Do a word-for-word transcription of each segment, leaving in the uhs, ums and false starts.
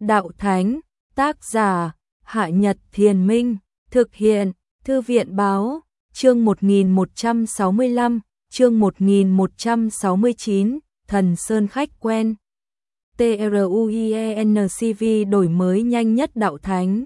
Đạo Thánh, tác giả, Hạ Nhật Thiền Minh, thực hiện, Thư viện Báo, chương một nghìn một trăm sáu mươi lăm, chương một nghìn một trăm sáu mươi chín, Thần Sơn khách quen. TRUIENCV đổi mới nhanh nhất Đạo Thánh.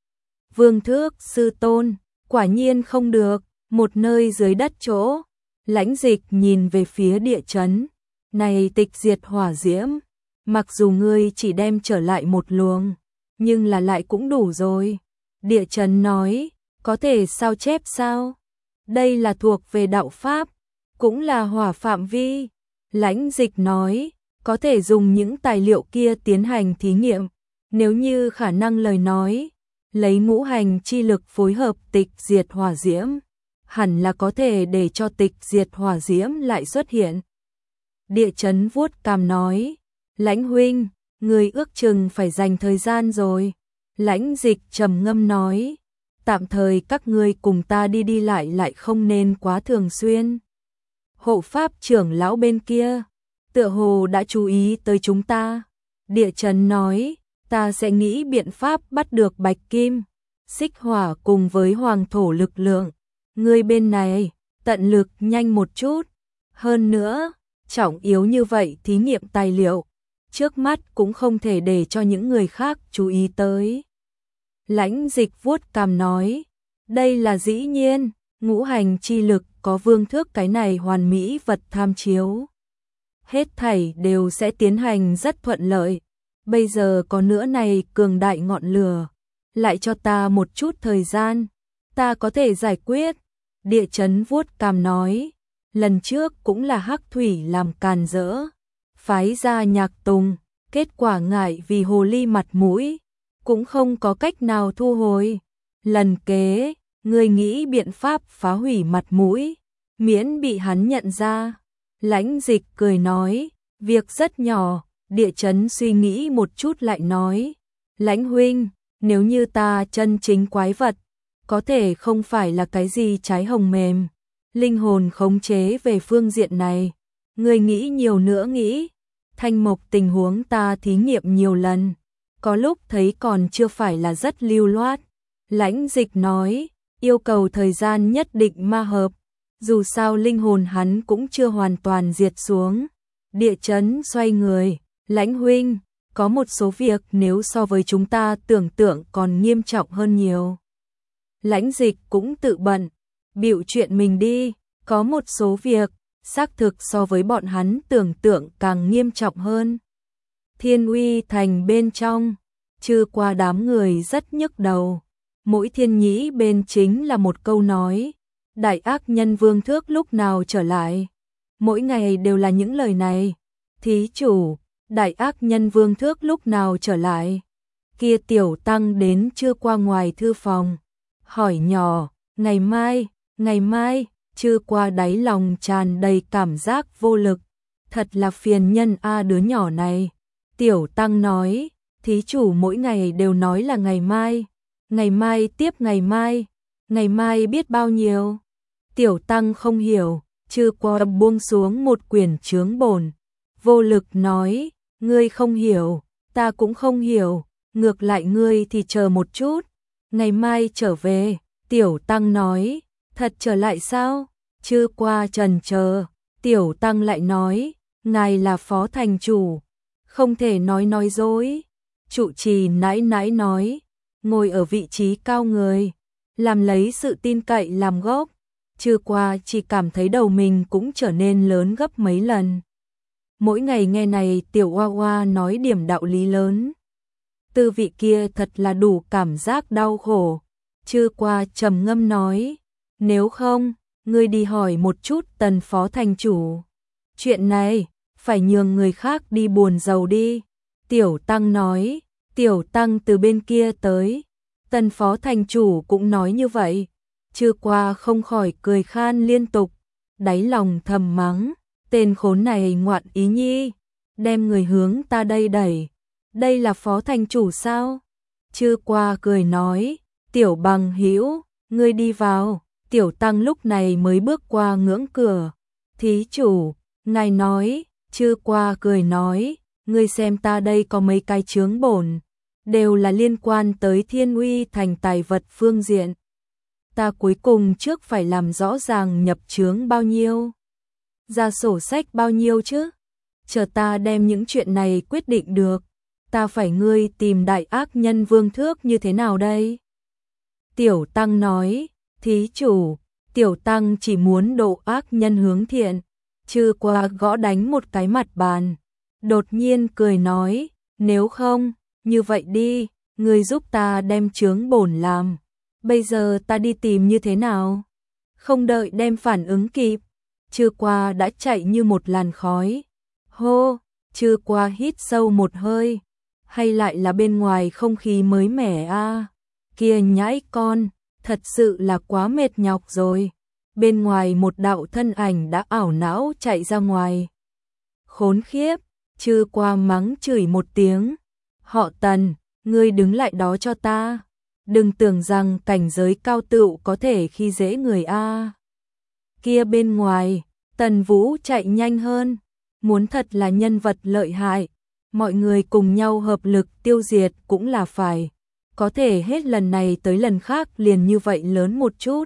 Vương Thước Sư Tôn, quả nhiên không được, một nơi dưới đất chỗ. Lãnh Dịch nhìn về phía địa chấn, này tịch diệt hỏa diễm, mặc dù ngươi chỉ đem trở lại một luồng, nhưng là lại cũng đủ rồi. Địa chấn nói, có thể sao chép sao? Đây là thuộc về đạo pháp, cũng là hỏa phạm vi. Lãnh Dịch nói, có thể dùng những tài liệu kia tiến hành thí nghiệm, nếu như khả năng lời nói, lấy ngũ hành chi lực phối hợp tịch diệt hỏa diễm, hẳn là có thể để cho tịch diệt hỏa diễm lại xuất hiện. Địa chấn vuốt cằm nói, Lãnh huynh, người ước chừng phải dành thời gian rồi. Lãnh Dịch trầm ngâm nói, tạm thời các ngươi cùng ta đi đi lại lại không nên quá thường xuyên. Hộ pháp trưởng lão bên kia, tựa hồ đã chú ý tới chúng ta. Địa chấn nói, ta sẽ nghĩ biện pháp bắt được bạch kim, xích hỏa cùng với hoàng thổ lực lượng. Ngươi bên này, tận lực nhanh một chút. Hơn nữa, trọng yếu như vậy thí nghiệm tài liệu, trước mắt cũng không thể để cho những người khác chú ý tới. Lãnh Dịch vuốt cằm nói, đây là dĩ nhiên, ngũ hành chi lực có Vương Thước cái này hoàn mỹ vật tham chiếu. Hết thảy đều sẽ tiến hành rất thuận lợi. Bây giờ có nữa này cường đại ngọn lửa, lại cho ta một chút thời gian, ta có thể giải quyết. Địa chấn vuốt cằm nói, lần trước cũng là Hắc Thủy làm càn rỡ, phái ra Nhạc Tùng, kết quả ngại vì hồ ly mặt mũi, cũng không có cách nào thu hồi. Lần kế, ngươi nghĩ biện pháp phá hủy mặt mũi, miễn bị hắn nhận ra. Lãnh Dịch cười nói, việc rất nhỏ. Địa chấn suy nghĩ một chút lại nói, Lãnh huynh, nếu như ta chân chính quái vật, có thể không phải là cái gì trái hồng mềm, linh hồn khống chế về phương diện này. Ngươi nghĩ nhiều nữa nghĩ, thanh mộc tình huống ta thí nghiệm nhiều lần, có lúc thấy còn chưa phải là rất lưu loát. Lãnh Dịch nói, yêu cầu thời gian nhất định ma hợp, dù sao linh hồn hắn cũng chưa hoàn toàn diệt xuống. Địa chấn xoay người, Lãnh huynh, có một số việc nếu so với chúng ta tưởng tượng còn nghiêm trọng hơn nhiều. Lãnh Dịch cũng tự bận, bịu chuyện mình đi, có một số việc, xác thực so với bọn hắn tưởng tượng càng nghiêm trọng hơn. Thiên Uy thành bên trong, trừ qua đám người rất nhức đầu, mỗi thiên nhĩ bên chính là một câu nói, đại ác nhân Vương Thước lúc nào trở lại. Mỗi ngày đều là những lời này, thí chủ, đại ác nhân Vương Thước lúc nào trở lại. Kia tiểu tăng đến chưa qua ngoài thư phòng, hỏi nhỏ, ngày mai, ngày mai, chưa qua đáy lòng tràn đầy cảm giác vô lực, thật là phiền nhân a đứa nhỏ này. Tiểu tăng nói, thí chủ mỗi ngày đều nói là ngày mai, ngày mai tiếp ngày mai, ngày mai biết bao nhiêu. Tiểu tăng không hiểu, chưa qua buông xuống một quyển chướng bổn, vô lực nói, ngươi không hiểu, ta cũng không hiểu, ngược lại ngươi thì chờ một chút, ngày mai trở về. Tiểu tăng nói, thật trở lại sao? Chưa qua trần chờ, tiểu tăng lại nói, ngài là phó thành chủ, không thể nói nói dối. Trụ trì nãi nãi nói, ngồi ở vị trí cao người, làm lấy sự tin cậy làm gốc. Chưa qua chỉ cảm thấy đầu mình cũng trở nên lớn gấp mấy lần. Mỗi ngày nghe này tiểu oa oa nói điểm đạo lý lớn, tư vị kia thật là đủ cảm giác đau khổ. Chưa qua trầm ngâm nói, nếu không, ngươi đi hỏi một chút tần phó thành chủ. Chuyện này, phải nhường người khác đi buồn rầu đi. Tiểu tăng nói, tiểu tăng từ bên kia tới, tần phó thành chủ cũng nói như vậy. Chưa qua không khỏi cười khan liên tục, đáy lòng thầm mắng, tên khốn này ngoạn ý nhi, đem người hướng ta đây đẩy. Đây là phó thành chủ sao? Chưa qua cười nói, tiểu bằng hữu, ngươi đi vào. Tiểu tăng lúc này mới bước qua ngưỡng cửa. Thí chủ, ngài nói. Chưa qua cười nói, ngươi xem ta đây có mấy cái chướng bổn, đều là liên quan tới Thiên Uy Thành tài vật phương diện. Ta cuối cùng trước phải làm rõ ràng nhập chướng bao nhiêu, ra sổ sách bao nhiêu chứ. Chờ ta đem những chuyện này quyết định được, ta phải ngươi tìm đại ác nhân Vương Thước như thế nào đây? Tiểu Tăng nói, thí chủ, Tiểu Tăng chỉ muốn độ ác nhân hướng thiện. Chư Qua gõ đánh một cái mặt bàn, đột nhiên cười nói, nếu không, như vậy đi, ngươi giúp ta đem chướng bổn làm. Bây giờ ta đi tìm như thế nào? Không đợi đem phản ứng kịp, Chư Qua đã chạy như một làn khói. Hô, Chư Qua hít sâu một hơi, hay lại là bên ngoài không khí mới mẻ a? À? Kia nhãi con, thật sự là quá mệt nhọc rồi. Bên ngoài một đạo thân ảnh đã ảo não chạy ra ngoài. Khốn khiếp, Chư Qua mắng chửi một tiếng. Họ Tần, ngươi đứng lại đó cho ta. Đừng tưởng rằng cảnh giới cao tựu có thể khi dễ người a. Kia bên ngoài, Tần Vũ chạy nhanh hơn. Muốn thật là nhân vật lợi hại, mọi người cùng nhau hợp lực tiêu diệt cũng là phải. Có thể hết lần này tới lần khác liền như vậy lớn một chút.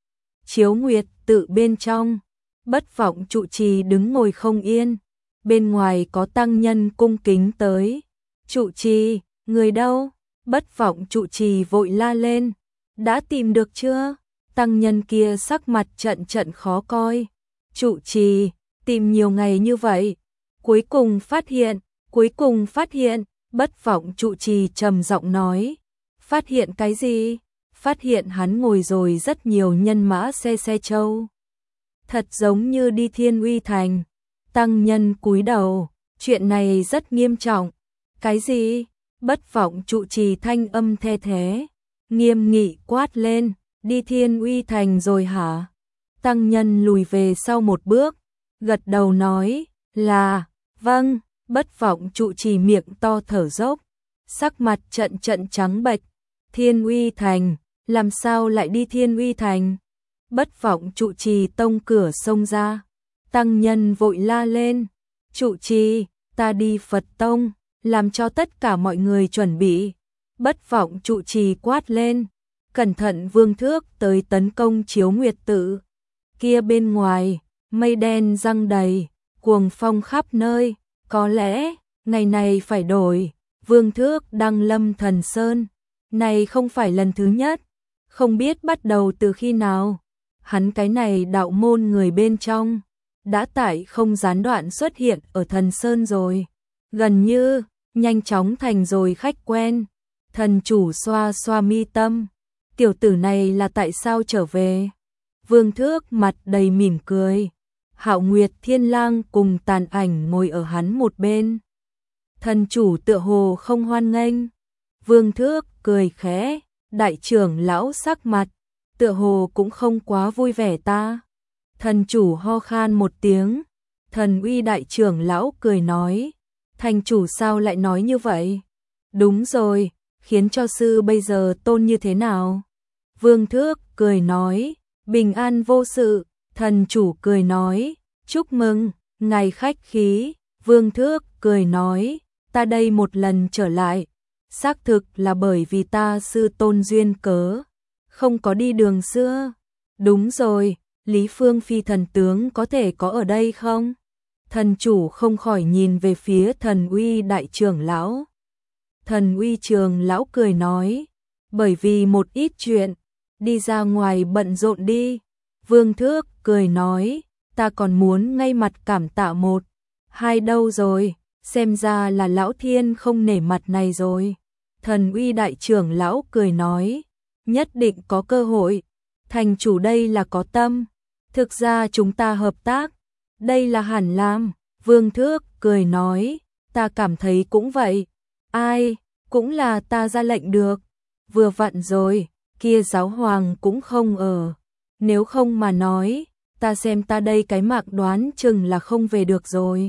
Chiếu Nguyệt tự bên trong, Bất Vọng trụ trì đứng ngồi không yên. Bên ngoài có tăng nhân cung kính tới. Trụ trì, người đâu? Bất Vọng trụ trì vội la lên. Đã tìm được chưa? Tăng nhân kia sắc mặt trận trận khó coi. Trụ trì, tìm nhiều ngày như vậy. Cuối cùng phát hiện, cuối cùng phát hiện. Bất Vọng trụ trì trầm giọng nói. Phát hiện cái gì? Phát hiện hắn ngồi rồi rất nhiều nhân mã xe xe châu. Thật giống như đi Thiên Uy Thành. Tăng nhân cúi đầu, chuyện này rất nghiêm trọng. Cái gì? Bất Vọng trụ trì thanh âm the thế, nghiêm nghị quát lên, đi Thiên Uy Thành rồi hả? Tăng nhân lùi về sau một bước, gật đầu nói, là, vâng. Bất Vọng trụ trì miệng to thở dốc, sắc mặt trận trận trắng bệch. Thiên Uy Thành, làm sao lại đi Thiên Uy Thành? Bất Vọng trụ trì tông cửa xông ra. Tăng nhân vội la lên, trụ trì, ta đi Phật tông, làm cho tất cả mọi người chuẩn bị. Bất Vọng trụ trì quát lên, cẩn thận Vương Thước tới tấn công Chiếu Nguyệt tự. Kia bên ngoài, mây đen giăng đầy, cuồng phong khắp nơi, có lẽ, ngày này phải đổi. Vương Thước đăng lâm Thần Sơn, này không phải lần thứ nhất, không biết bắt đầu từ khi nào. Hắn cái này đạo môn người bên trong, đã tại không gián đoạn xuất hiện ở Thần Sơn rồi. Gần như, nhanh chóng thành rồi khách quen. Thần chủ xoa xoa mi tâm, tiểu tử này là tại sao trở về? Vương Thước mặt đầy mỉm cười. Hạo Nguyệt Thiên Lang cùng Tàn Ảnh ngồi ở hắn một bên. Thần chủ tựa hồ không hoan nghênh. Vương Thước cười khẽ, đại trưởng lão sắc mặt, tựa hồ cũng không quá vui vẻ ta. Thần chủ ho khan một tiếng. Thần Uy đại trưởng lão cười nói, thành chủ sao lại nói như vậy? Đúng rồi, khiến cho sư bây giờ tôn như thế nào? Vương Thước cười nói, bình an vô sự. Thần chủ cười nói, chúc mừng, ngài khách khí. Vương Thước cười nói, ta đây một lần trở lại, xác thực là bởi vì ta sư tôn duyên cớ, không có đi đường xưa. Đúng rồi, Lý Phương Phi thần tướng có thể có ở đây không? Thần chủ không khỏi nhìn về phía Thần Uy đại trưởng lão. Thần Uy trường lão cười nói, bởi vì một ít chuyện, đi ra ngoài bận rộn đi. Vương Thước cười nói, ta còn muốn ngay mặt cảm tạ một, hai đâu rồi, xem ra là lão thiên không nể mặt này rồi. Thần Uy đại trưởng lão cười nói, nhất định có cơ hội, thành chủ đây là có tâm, thực ra chúng ta hợp tác, đây là hẳn làm. Vương Thước cười nói, ta cảm thấy cũng vậy, ai, cũng là ta ra lệnh được, vừa vặn rồi, kia giáo hoàng cũng không ở, nếu không mà nói, ta xem ta đây cái mạng đoán chừng là không về được rồi.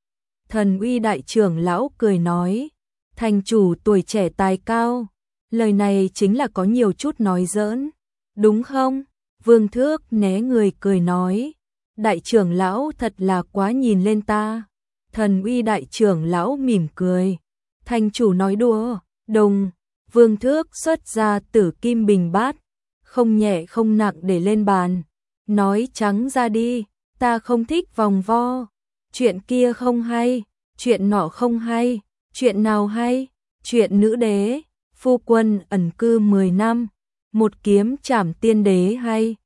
Thần Uy đại trưởng lão cười nói, thành chủ tuổi trẻ tài cao, lời này chính là có nhiều chút nói giỡn, đúng không? Vương Thước né người cười nói, đại trưởng lão thật là quá nhìn lên ta. Thần Uy đại trưởng lão mỉm cười, thành chủ nói đùa, Đồng, Vương Thước xuất ra Tử Kim Bình Bát, không nhẹ không nặng để lên bàn, nói trắng ra đi, ta không thích vòng vo, chuyện kia không hay, chuyện nọ không hay, chuyện nào hay, chuyện nữ đế, phu quân ẩn cư mười năm, một kiếm trảm tiên đế hay.